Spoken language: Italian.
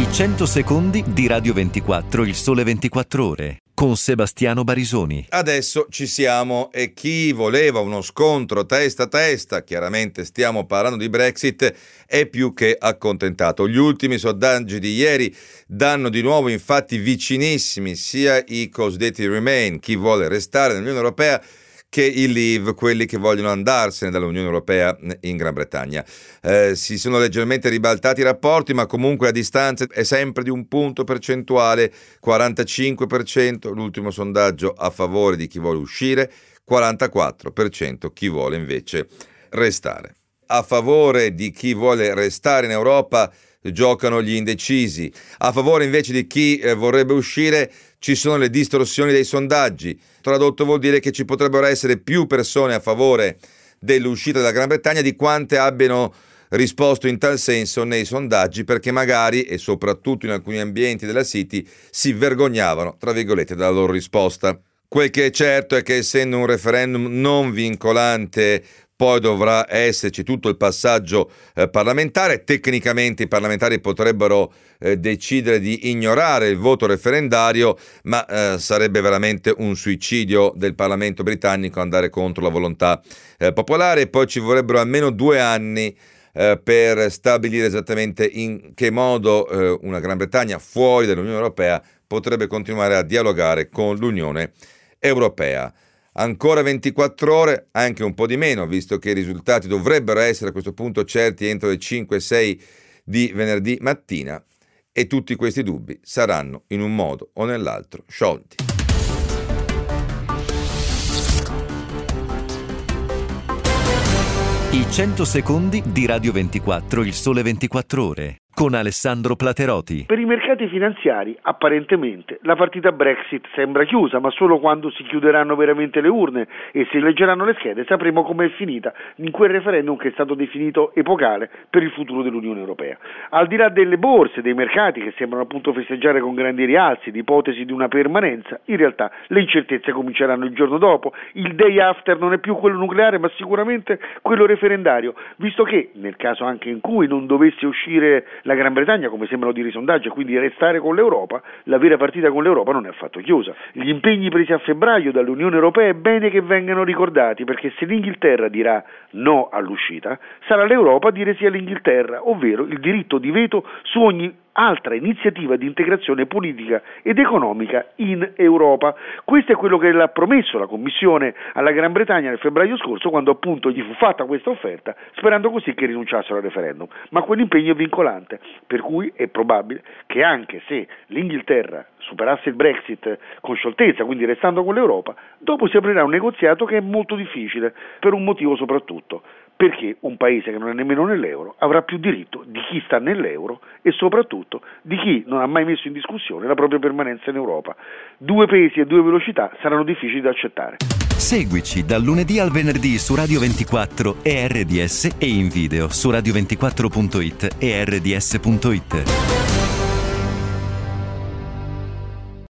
I 100 secondi di Radio 24, il sole 24 ore, con Sebastiano Barisoni. Adesso ci siamo e chi voleva uno scontro testa a testa, chiaramente stiamo parlando di Brexit, è più che accontentato. Gli ultimi sondaggi di ieri danno di nuovo infatti vicinissimi sia i cosiddetti Remain, chi vuole restare nell'Unione Europea, che i Leave, quelli che vogliono andarsene dall'Unione Europea in Gran Bretagna. Si sono leggermente ribaltati i rapporti, ma comunque la distanza è sempre di un punto percentuale, 45% l'ultimo sondaggio a favore di chi vuole uscire, 44% chi vuole invece restare. A favore di chi vuole restare in Europa giocano gli indecisi, a favore invece di chi vorrebbe uscire ci sono le distorsioni dei sondaggi. Tradotto vuol dire che ci potrebbero essere più persone a favore dell'uscita della Gran Bretagna di quante abbiano risposto in tal senso nei sondaggi, perché magari, e soprattutto in alcuni ambienti della City, si vergognavano, tra virgolette, della loro risposta. Quel che è certo è che essendo un referendum non vincolante, poi dovrà esserci tutto il passaggio parlamentare. Tecnicamente i parlamentari potrebbero decidere di ignorare il voto referendario, ma sarebbe veramente un suicidio del Parlamento britannico andare contro la volontà popolare. Poi ci vorrebbero almeno 2 anni per stabilire esattamente in che modo una Gran Bretagna fuori dall'Unione Europea potrebbe continuare a dialogare con l'Unione Europea. Ancora 24 ore, anche un po' di meno, visto che i risultati dovrebbero essere a questo punto certi entro le 5-6 di venerdì mattina, e tutti questi dubbi saranno in un modo o nell'altro sciolti. I 100 secondi di Radio 24, il sole 24 ore, con Alessandro Plateroti. Per i mercati finanziari, apparentemente, la partita Brexit sembra chiusa, ma solo quando si chiuderanno veramente le urne e si leggeranno le schede sapremo come è finita in quel referendum che è stato definito epocale per il futuro dell'Unione Europea. Al di là delle borse, dei mercati che sembrano appunto festeggiare con grandi rialzi l'ipotesi di una permanenza, in realtà le incertezze cominceranno il giorno dopo. Il day after non è più quello nucleare, ma sicuramente quello referendario, visto che, nel caso anche in cui non dovesse uscire la Gran Bretagna, come sembrano dire i sondaggi, e quindi restare con l'Europa, la vera partita con l'Europa non è affatto chiusa. Gli impegni presi a febbraio dall'Unione Europea è bene che vengano ricordati, perché se l'Inghilterra dirà no all'uscita, sarà l'Europa a dire sì all'Inghilterra, ovvero il diritto di veto su ogni altra iniziativa di integrazione politica ed economica in Europa. Questo è quello che l'ha promesso la Commissione alla Gran Bretagna nel febbraio scorso, quando appunto gli fu fatta questa offerta, sperando così che rinunciassero al referendum. Ma quell'impegno è vincolante, per cui è probabile che anche se l'Inghilterra superasse il Brexit con scioltezza, quindi restando con l'Europa, dopo si aprirà un negoziato che è molto difficile, per un motivo soprattutto, perché un paese che non è nemmeno nell'euro avrà più diritto di chi sta nell'euro e soprattutto di chi non ha mai messo in discussione la propria permanenza in Europa. 2 pesi e 2 velocità saranno difficili da accettare. Seguici dal lunedì al venerdì su Radio 24 e RDS e in video su radio24.it e rds.it.